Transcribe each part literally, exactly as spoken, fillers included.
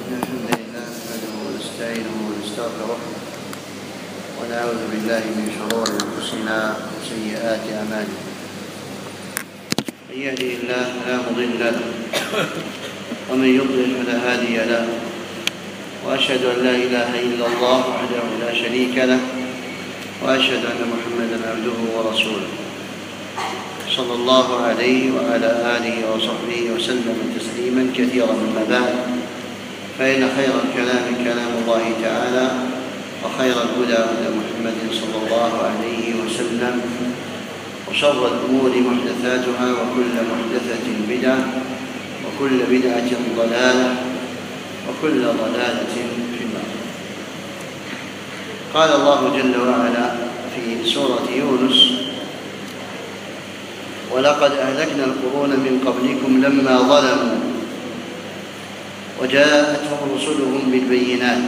الحمد لله نحمده ونستعينه ونستغفره ونعوذ بالله من شرور انفسنا وسيئات اعمالنا. من يهده الله فلا مضل له ومن يضلل فلا هادي له، واشهد ان لا اله الا الله وحده لا شريك له، واشهد ان محمدا عبده ورسوله صلى الله عليه وعلى اله وصحبه وسلم تسليما كثيرا. مما بعد، فإن خير الكلام كلام الله تعالى، وخير الهدى هدى محمد صلى الله عليه وسلم، وشر الأمور محدثاتها، وكل محدثة بدعة، وكل بدعة ضلالة، وكل ضلالة في النار. قال الله جل وعلا في سورة يونس: ولقد أهلكنا القرون من قبلكم لما ظلموا وجاءتهم رسلهم بالبينات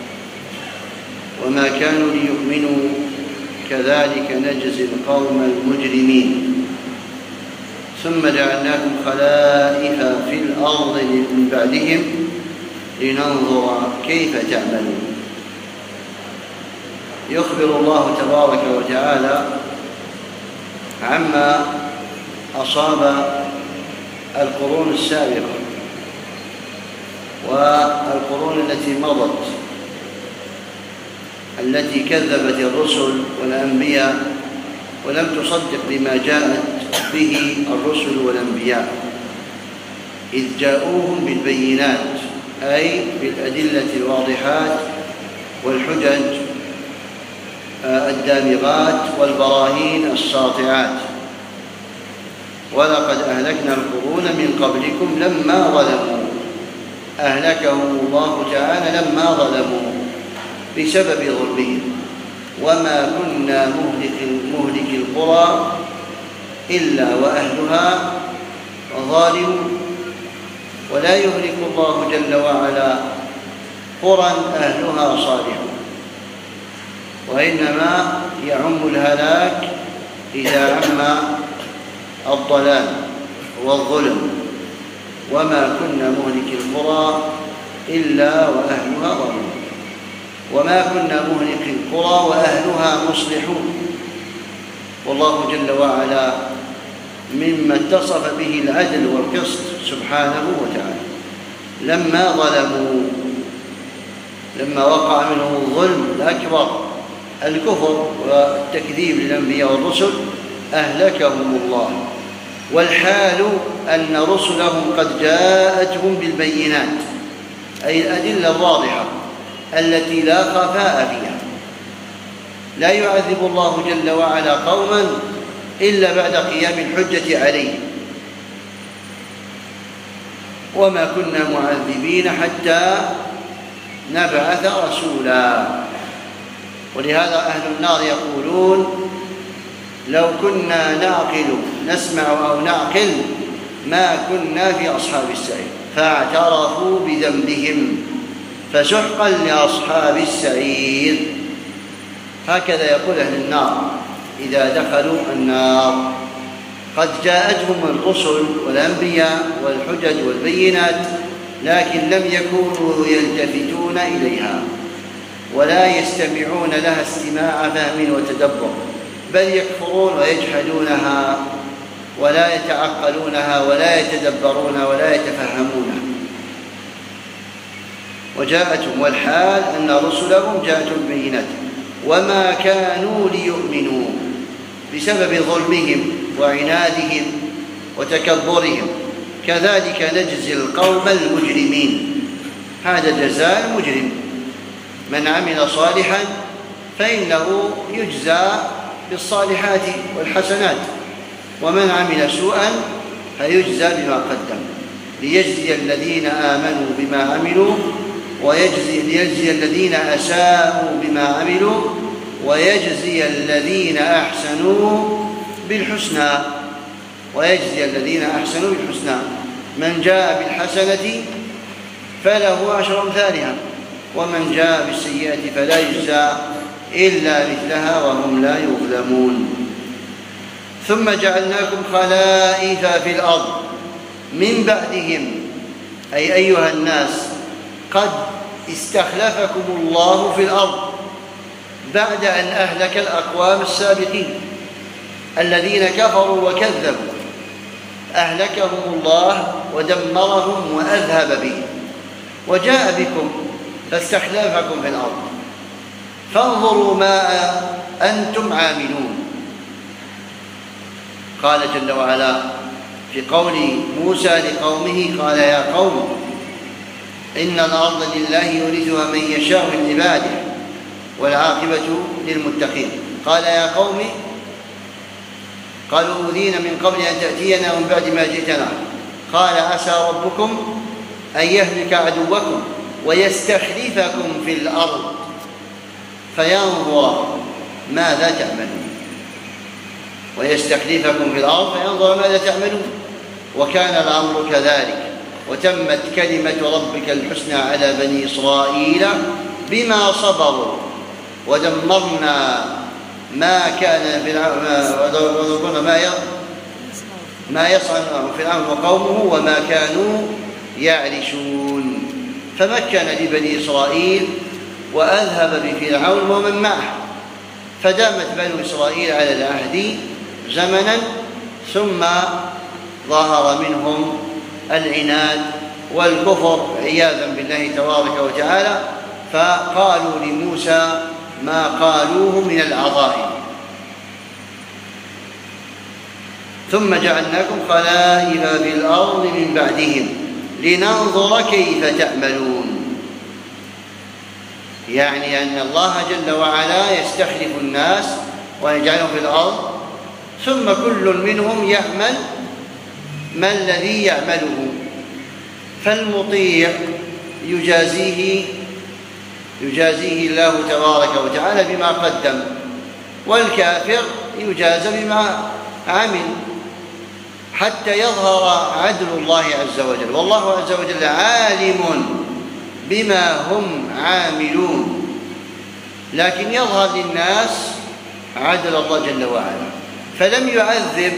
وما كانوا ليؤمنوا كذلك نجزي القوم المجرمين ثم جعلناكم خلائف في الأرض من بعدهم لننظر كيف تعملون. يخبر الله تبارك وتعالى عما أصاب القرون السابقة والقرون التي مضت، التي كذبت الرسل والأنبياء ولم تصدق بما جاءت به الرسل والأنبياء، إذ جاءوهم بالبينات، أي بالأدلة الواضحات والحجج الدامغات والبراهين الساطعات. ولقد أهلكنا القرون من قبلكم لما ظلموا، أهلكهم الله تعالى لما ظلموا بسبب ظلمهم. وما كنا مهلك, مهلك القرى إلا وأهلها ظالمون. ولا يهلك الله جل وعلا قرى أهلها صالحون، وإنما يعم الهلاك إذا عم الضلال والظلم. وما كنا مهلك القرى إلا وأهلها ظالمون، وما كنا مهلك القرى وأهلها مصلحون. والله جل وعلا مما اتصف به العدل والقسط سبحانه وتعالى لما ظلموا، لما وقع منهم الظلم الأكبر الكفر والتكذيب للأنبياء والرسل أهلكهم الله، والحال أن رسلهم قد جاءتهم بالبينات، أي الأدلة الواضحة التي لا خفاء فيها. لا يعذب الله جل وعلا قوما إلا بعد قيام الحجة عليه. وما كنا معذبين حتى نبعث رسولا. ولهذا أهل النار يقولون: لو كنا نعقل نسمع أو نعقل ما كنا في أصحاب السعير، فاعترفوا بذنبهم فسحقا لأصحاب السعير. هكذا يقول أهل النار إذا دخلوا النار. قد جاءتهم الرسل والأنبياء والحجج والبينات، لكن لم يكونوا يلتفتون إليها ولا يستمعون لها استماع فهم وتدبر، بل يكفرون ويجحدونها ولا يتعقلونها ولا يتدبرون ولا يتفهمونها. وجاءتهم، والحال أن رسلهم جاءتهم بالبينات وما كانوا ليؤمنوا بسبب ظلمهم وعنادهم وتكبرهم. كذلك نجزي القوم المجرمين. هذا جزاء المجرم: من عمل صالحا فإنه يجزى بالصالحات والحسنات، ومن عمل سوءا فيجزى بما قدم، ليجزي الذين آمنوا بما عملوا ويجزي ليجزي الذين أساءوا بما عملوا ويجزي الذين أحسنوا بالحسنى. ويجزي الذين أحسنوا بالحسنى. من جاء بالحسنة فله عشر أمثالها، ومن جاء بالسيئة فلا يجزى إلا مثلها وهم لا يظلمون. ثم جعلناكم خلائف في الأرض من بعدهم، أي أيها الناس قد استخلفكم الله في الأرض بعد أن أهلك الأقوام السابقين الذين كفروا وكذبوا، أهلكهم الله ودمرهم وأذهب بهم، وجاء بكم فاستخلفكم في الأرض، فانظروا ما أنتم عاملون. قال جل وعلا في قول موسى لقومه: قال يا قوم إن الأرض لله يورثها من يشاء من عباده والعاقبة للمتقين. قال يا قوم، قالوا أوذينا من قبل أن تأتينا ومن بعد ما جئتنا. قال عسى ربكم أن يهلك عدوكم ويستخلفكم في الأرض فينظر ماذا تعملون. ويستخلفكم في الأرض فينظر ماذا تعملون. وكان الأمر كذلك، وتمت كلمة ربك الحسنى على بني إسرائيل بما صبروا ودمرنا ما كان في العالم ما ما يصنع فرعون وقومه وما كانوا يعرشون. فمكن لبني إسرائيل وأذهب بفرعون ومن معه، فدامت بنو إسرائيل على العهد زمنا، ثم ظهر منهم العناد والكفر عياذا بالله تبارك وتعالى، فقالوا لموسى ما قالوه من العظائم: ثم جعلناكم خلائف في الأرض من بعدهم لننظر كيف تعملون. يعني أن الله جل وعلا يستخلف الناس ويجعلهم في الأرض، ثم كل منهم يعمل ما الذي يعمله، فالمطيع يجازيه يجازيه الله تبارك وتعالى بما قدم، والكافر يجازى بما عمل، حتى يظهر عدل الله عز وجل. والله عز وجل عالم بما هم عاملون، لكن يظهر للناس عدل الله جل وعلا، فلم يعذب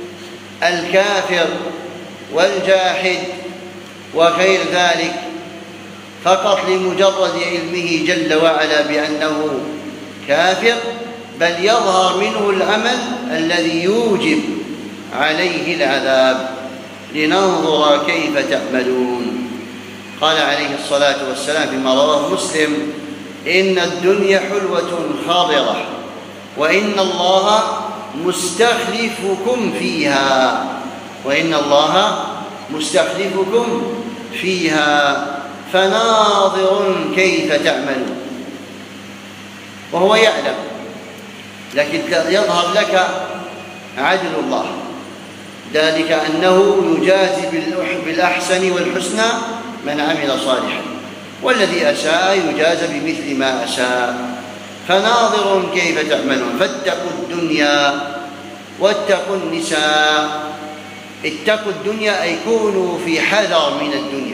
الكافر والجاحد وغير ذلك فقط لمجرد علمه جل وعلا بأنه كافر، بل يظهر منه العمل الذي يوجب عليه العذاب لننظر كيف تعملون. قال عليه الصلاة والسلام فيما رواه مسلم: إن الدنيا حلوة خاضرة وإن الله مستخلفكم فيها وإن الله مستخلفكم فيها فناظر كيف تعملون. وهو يعلم، لكن يظهر لك عدل الله، ذلك أنه يجازي بالأحسن والحسنى من عمل صالحا، والذي أساء يجازى بمثل ما أساء. فناظر كيف تعملون. فاتقوا الدنيا واتقوا النساء. اتقوا الدنيا أي كونوا في حذر من الدنيا،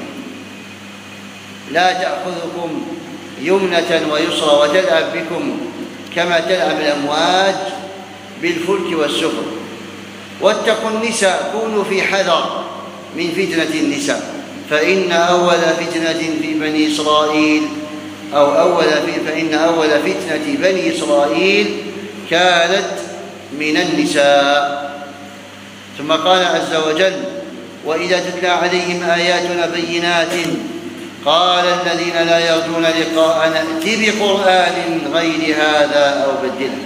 لا تأخذكم يمنة ويسرى وتلعب بكم كما تلعب الأمواج بالفلك والسفن. واتقوا النساء، كونوا في حذر من فتنة النساء، فإن أول فتنة في بني إسرائيل أو أول فإن أول فتنة بني إسرائيل كانت من النساء. ثم قال عز وجل: وإذا تتلى عليهم آياتنا بينات قال الذين لا يرجون لقاءنا ائت بقرآن غير هذا أو بدله.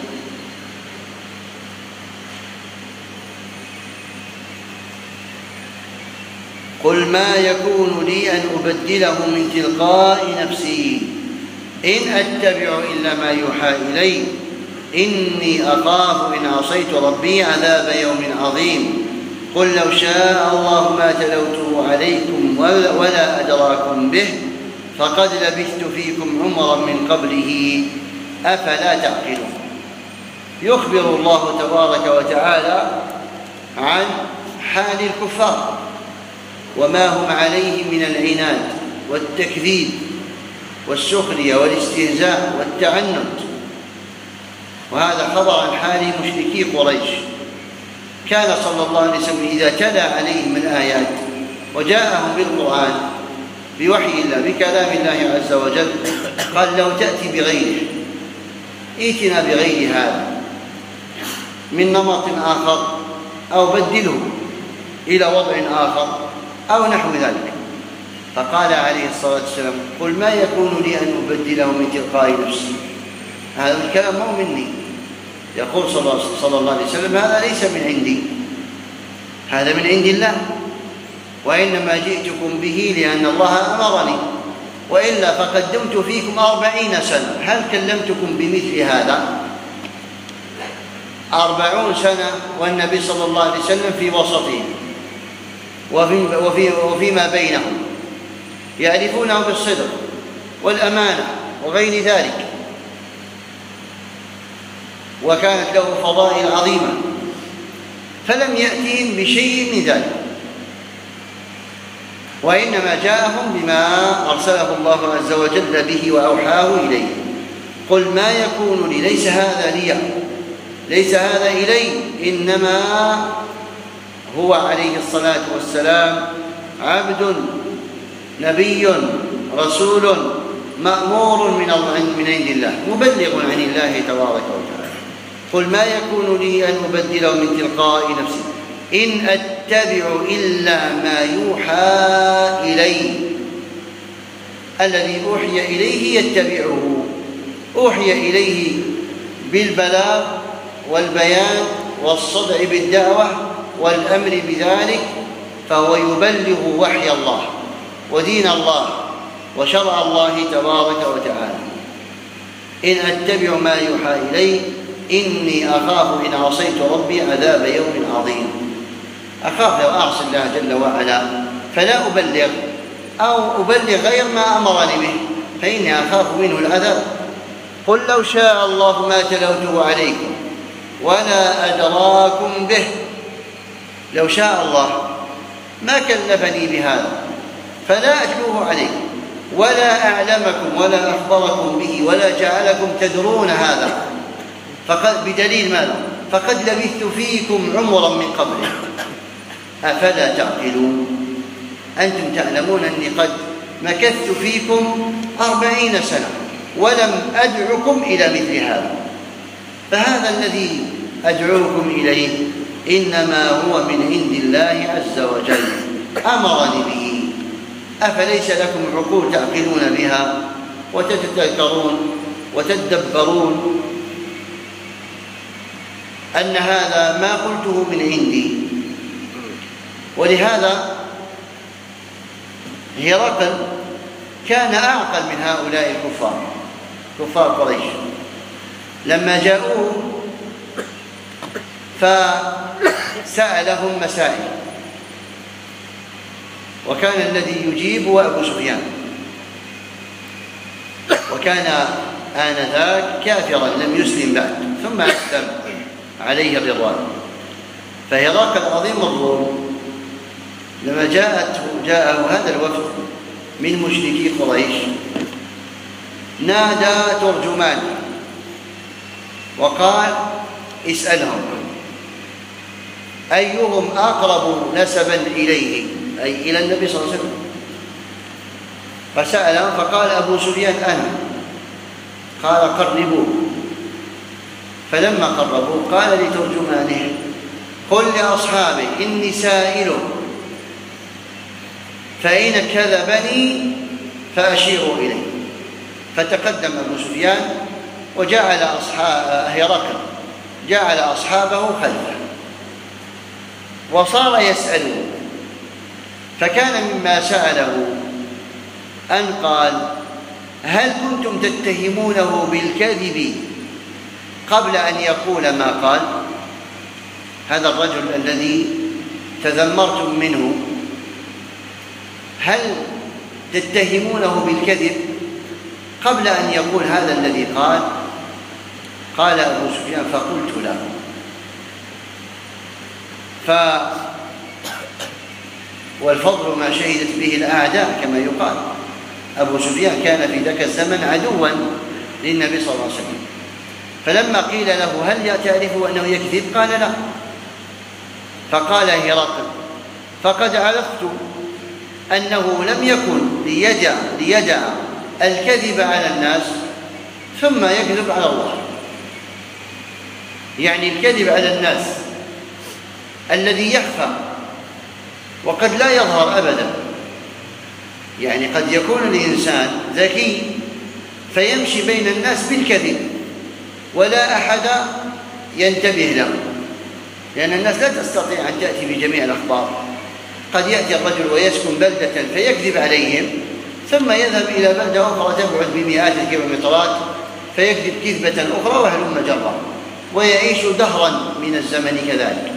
قل ما يكون لي أن أبدله من تلقاء نفسي إن أتبع إلا ما يوحى إلي إني أخاف إن عصيت ربي عذاب يوم عظيم. قل لو شاء الله ما تلوته عليكم ولا أدراكم به فقد لبثت فيكم عمرا من قبله أفلا تعقلون. يخبر الله تبارك وتعالى عن حال الكفار وما هم عليه من العناد والتكذيب والسخرية والاستهزاء والتعنت، وهذا خبر عن حال مشركي قريش. كان صلى الله عليه وسلم إذا تلا عليهم الآيات وجاءهم بالقرآن بوحي الله بكلام الله عز وجل، قال لو تأتي بغيره، ائتنا بغير هذا من نمط آخر أو بدله إلى وضع آخر أو نحو ذلك. فقال عليه الصلاة والسلام: قل ما يكون لي أن أبدله من تلقاء نفسي، هذا الكلام مو مني. يقول صلى الله عليه وسلم: هذا ليس من عندي، هذا من عند الله، وإنما جئتكم به لأن الله أمرني، وإلا فقدمت فيكم أربعين سنة. هل كلمتكم بمثل هذا؟ أربعون سنة والنبي صلى الله عليه وسلم في وسطهم وفي وفي وفيما بينهم، يعرفونه بالصدق والأمانة وغير ذلك، وكانت له فضائل عظيمة، فلم يأتهم بشيء من ذلك، وإنما جاءهم بما أرسله الله عز وجل به وأوحاه إليه. قل ما يكون لي، ليس هذا لي، ليس هذا إلي، إنما هو عليه الصلاة والسلام عبد نبي رسول مأمور من من عند الله، مبلغ عن الله تبارك وتعالى. قل ما يكون لي أن أبدله من تلقاء نفسي إن أتبع إلا ما يوحى إلي. الذي أوحي إليه يتبعه، أوحي إليه بالبلاغ والبيان والصدع بالدعوة والأمر بذلك، فهو يبلغ وحي الله ودين الله وشرع الله تبارك وتعالى. إن أتبع ما يوحى إلي إني أخاف إن عصيت ربي عذاب يوم عظيم. أخاف لو أعصي الله جل وعلا فلا أبلغ أو أبلغ غير ما أمرني به، فإني أخاف منه العذاب. قل لو شاء الله ما تلوته عليكم ولا أدراكم به. لو شاء الله ما كلفني بهذا فلا أتلوه عليكم ولا أعلمكم ولا أخبركم به ولا جعلكم تدرون هذا، فقد بدليل ماذا؟ فقد لبثت فيكم عمرا من قبله أفلا تعقلون. أنتم تعلمون أني قد مكثت فيكم أربعين سنة ولم أدعكم إلى مثل هذا، فهذا الذي أدعوكم إليه إنما هو من عند الله عز وجل، أمرني به. أفليس لكم عقول تعقلون بها وتتذكرون وتدبرون أن هذا ما قلته من عندي؟ ولهذا هرقل كان أعقل من هؤلاء الكفار، كفار قريش، لما جاءوه فسألهم مسائل، وكان الذي يجيب هو أبو سفيان، وكان آنذاك كافرا لم يسلم بعد ثم أسلم عليه الرضوان. فهرقل عظيم الروم لما جاءت جاءه هذا الوفد من مشركي قريش نادى ترجمان وقال: اسألهم أيهم أقرب نسبا إليه، أي إلى النبي صلى الله عليه وسلم. فسألهم فقال أبو سفيان: أنا. قال: قربوه. فلما قربوه قال لترجمانه: قل لأصحابي إني سائله، فإن كذبني فأشيروا إليه. فتقدم أبو سفيان وجعل أصحاب هرقل جعل أصحابه خلفه وصار يسأله. فكان مما سأله أن قال: هل كنتم تتهمونه بالكذب قبل أن يقول ما قال؟ هذا الرجل الذي تذمرتم منه هل تتهمونه بالكذب قبل أن يقول هذا الذي قال؟ قال أبو سفيان: فقلت له. ف والفضل ما شهدت به الأعداء كما يقال. أبو سفيان كان في ذاك الزمن عدوا للنبي صلى الله عليه وسلم، فلما قيل له: هل تعرف أنه يكذب؟ قال: لا. فقال هرقل: فقد عرفت أنه لم يكن ليدع, ليدع الكذب على الناس ثم يكذب على الله. يعني الكذب على الناس الذي يخفى وقد لا يظهر أبدا، يعني قد يكون الإنسان ذكي فيمشي بين الناس بالكذب ولا أحد ينتبه له، لأن الناس لا تستطيع أن تأتي بجميع الأخبار. قد يأتي الرجل ويسكن بلدة فيكذب عليهم ثم يذهب إلى بلدة أخرى تبعد بمئات الكيلومترات فيكذب كذبة أخرى وهلم جرا، ويعيش دهرا من الزمن كذلك.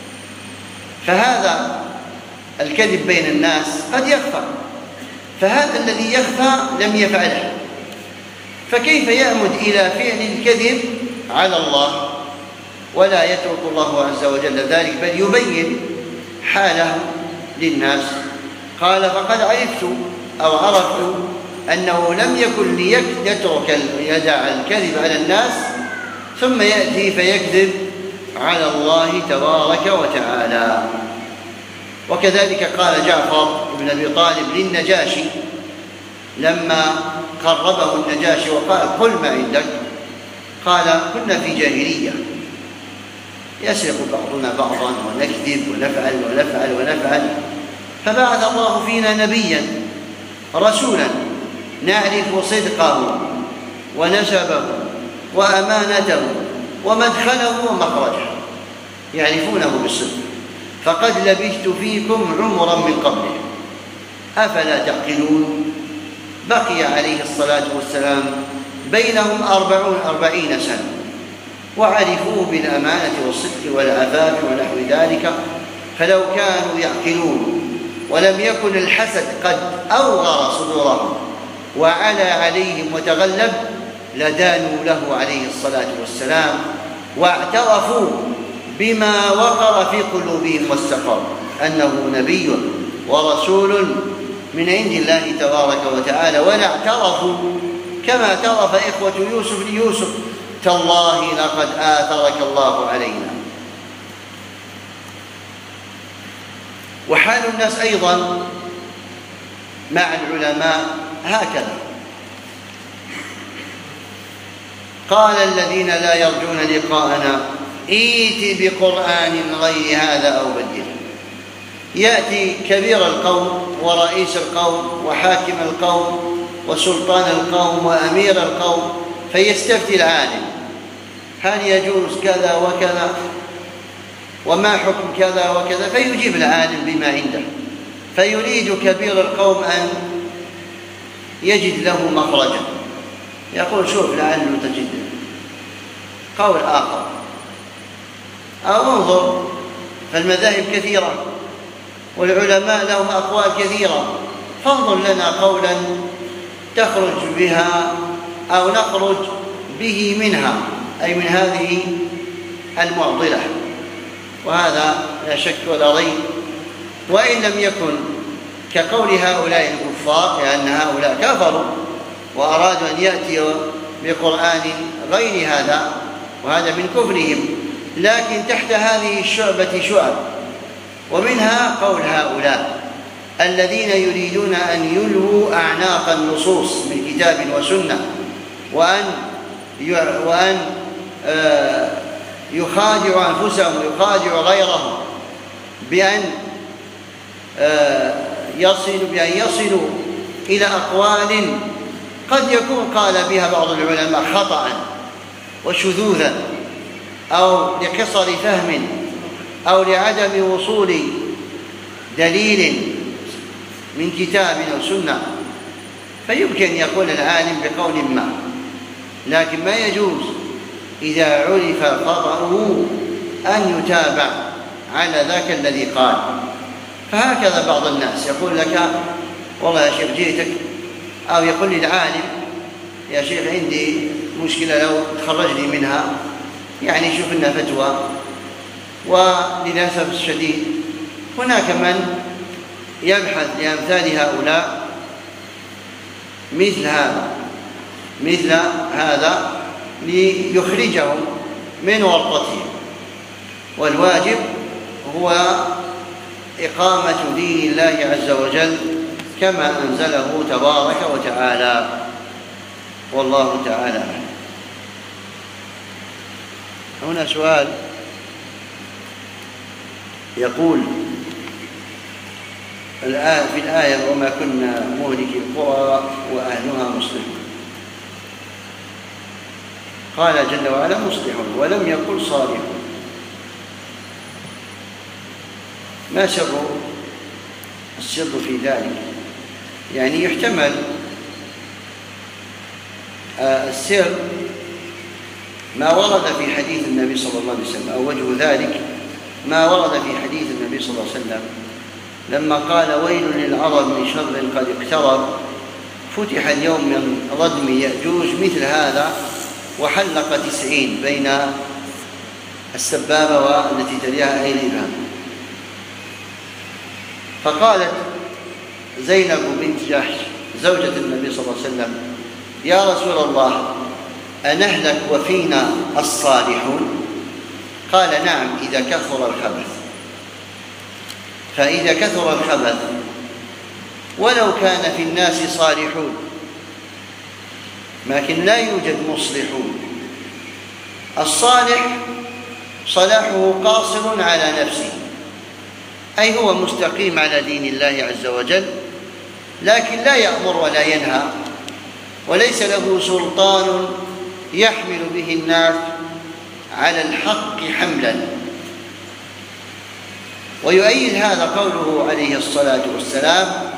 فهذا الكذب بين الناس قد يخفى، فهذا الذي يخفى لم يفعله، فكيف يعمد إلى فعل الكذب على الله ولا يترك الله عز وجل ذلك، بل يبين حاله للناس. قال فقد عرفت أو عرفت أنه لم يكن ليترك يدع الكذب على الناس ثم يأتي فيكذب على الله تبارك وتعالى. وكذلك قال جعفر بن أبي طالب للنجاشي لما قربه النجاشي وقال قل ما عندك، قال كنا في جاهلية يسرق بعضنا بعضا ونكذب ونفعل ونفعل ونفعل، فبعث الله فينا نبيا رسولا نعرف صدقه ونسبه وأمانته ومدخله ومخرجه، يعرفونه بالصدق، فقد لبثت فيكم عمرا من قبله أفلا تعقلون. بقي عليه الصلاة والسلام بينهم أربعون أربعين سنة وعرفوه بالأمانة والصدق والعفاف ونحو ذلك، فلو كانوا يعقلون ولم يكن الحسد قد أوغر صدورهم وعلى عليهم وتغلب لدانوا له عليه الصلاة والسلام واعترفوا بما وقر في قلوبهم واستقر أنه نبي ورسول من عند الله تبارك وتعالى، ولا اعترفوا كما اعترف إخوة يوسف ليوسف تالله لقد آثرك الله علينا. وحال الناس أيضا مع العلماء هكذا. قال الذين لا يرجون لقاءنا ائت بقرآن غير هذا أو بدله. يأتي كبير القوم ورئيس القوم وحاكم القوم وسلطان القوم وأمير القوم فيستفتي العالم هل يجوز كذا وكذا وما حكم كذا وكذا، فيجيب العالم بما عنده، فيريد كبير القوم أن يجد له مخرجا، يقول شوف لعله تجد قول آخر، أو انظر فالمذاهب كثيرة والعلماء لهم أقوال كثيرة، فانظر لنا قولا تخرج بها أو نخرج به منها، أي من هذه المعضلة. وهذا لا شك ولا ريب، وإن لم يكن كقول هؤلاء الكفار، لأن هؤلاء كفروا وأرادوا أن يأتوا بقرآن غير هذا، وهذا من كفرهم، لكن تحت هذه الشعبة شعب، ومنها قول هؤلاء الذين يريدون أن يلووا أعناق النصوص من كتاب وسنة، وأن وأن يخادعوا أنفسهم ويخادعوا غيرهم بأن يصلوا بأن يصلوا إلى أقوال قد يكون قال بها بعض العلماء خطأ وشذوذا أو لقصر فهم أو لعدم وصول دليل من كتاب أو سنة، فيمكن يقول العالم بقول ما، لكن ما يجوز إذا عرف خطأه أن يتابع على ذاك الذي قال. فهكذا بعض الناس يقول لك والله يا شيخ جئتك، أو يقول للعالم يا شيخ عندي مشكلة لو تخرج لي منها، يعني شوف لنا فتوى. وللأسف الشديد هناك من يبحث لأمثال هؤلاء مثل هذا مثل هذا ليخرجهم من ورطتهم، والواجب هو إقامة دين الله عز وجل كما أنزله تبارك وتعالى، والله تعالى أعلم. هنا سؤال يقول في الآية: وما كنا مهلك القرى وأهلها مصلحون. قال جل وعلا مصلحون ولم يقل صالحون. ما سر السر في ذلك؟ يعني يحتمل السر ما ورد في حديث النبي صلى الله عليه وسلم، أو وجه ذلك ما ورد في حديث النبي صلى الله عليه وسلم لما قال: ويل للعرب من شر قد اقترب، فتح اليوم من ردم يأجوج مثل هذا، وحلق تسعين بين السبابة والتي تليها أي الإبهام. فقالت زينب بنت جحش زوجة النبي صلى الله عليه وسلم: يا رسول الله، أنهلك وفينا الصالحون؟ قال: نعم، إذا كثر الخبث. فإذا كثر الخبث ولو كان في الناس صالحون لكن لا يوجد مصلحون. الصالح صلاحه قاصر على نفسه، أي هو مستقيم على دين الله عز وجل، لكن لا يأمر ولا ينهى، وليس له سلطان يحمل به الناس على الحق حملا. ويؤيد هذا قوله عليه الصلاة والسلام: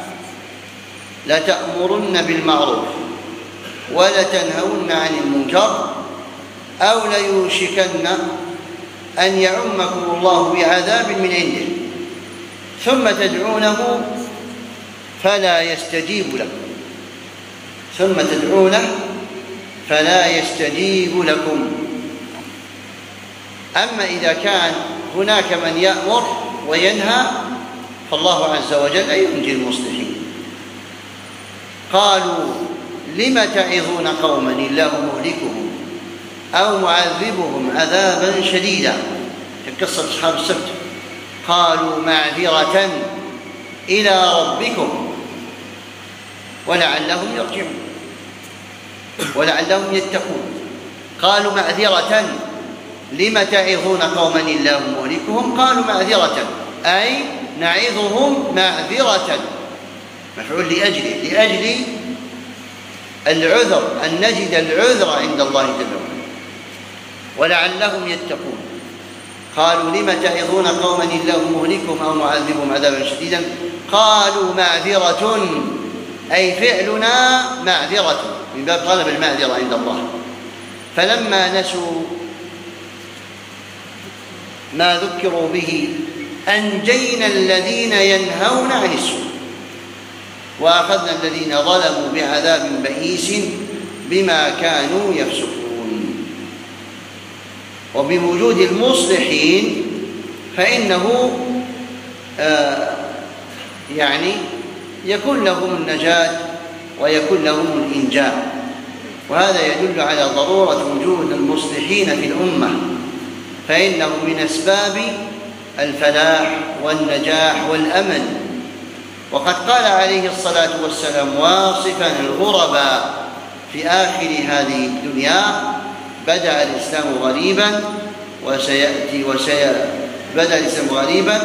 لتأمرن بالمعروف ولتنهون عن المنكر أو ليوشكن أن يعمكم الله بعذاب من عنده ثم تدعونه فلا يستجيب لكم ثم تدعونه فلا يستجيب لكم. أما إذا كان هناك من يأمر وينهى فالله عز وجل ينجي المصلحين. قالوا: لم تعظون قوما الله مهلكهم أو معذبهم عذابا شديدا، في قصة أصحاب السبت. قالوا: معذرة إلى ربكم ولعلهم يرجعون ولعلهم يتقون. قالوا: معذرة، لم تعظون قوما الله مهلكهم؟ قالوا: معذرة، أي نعظهم معذرة، مفعول لأجله، لأجل العذر، أن نجد العذر عند الله جل وعلا، ولعلهم يتقون. قالوا: لم تعظون قوما الله مهلكهم أو معذبهم عذابا شديدا؟ قالوا: معذرة، أي فعلنا معذرة، من باب طلب المعذرة عند الله. فلما نسوا ما ذكروا به أنجينا الذين ينهون عن السوء وأخذنا الذين ظلموا بعذاب بئيس بما كانوا يفسقون. وبوجود المصلحين فإنه آه يعني يكون لهم النجاة ويكون لهم الإنجاء، وهذا يدل على ضرورة وجود المصلحين في الأمة، فإنه من أسباب الفلاح والنجاح والأمن. وقد قال عليه الصلاة والسلام واصفا الغرباء في آخر هذه الدنيا: بدأ الإسلام غريبا وسيأتي وسي بدأ الإسلام غريبا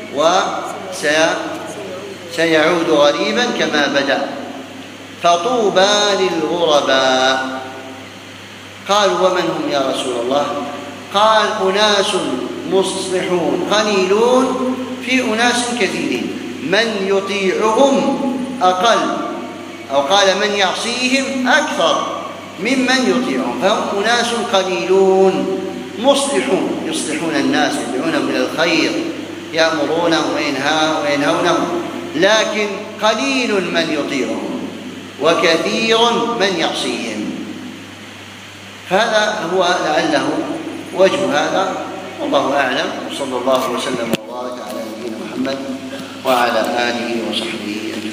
وسيعود غريبا كما بدأ، فطوبى للغرباء. قالوا: ومن هم يا رسول الله؟ قال: أناس مصلحون قليلون في أناس كثيرين، من يطيعهم أقل، أو قال من يعصيهم أكثر ممن يطيعهم، فهم أناس قليلون مصلحون، يصلحون الناس، يدعونهم إلى الخير، يأمرونهم وينهونهم، لكن قليل من يطيعهم وكثير من يعصيهم. هذا هو لعله وجه هذا، والله أعلم. صلى الله وسلم وبارك على نبينا محمد وعلى آله وصحبه أجمعين.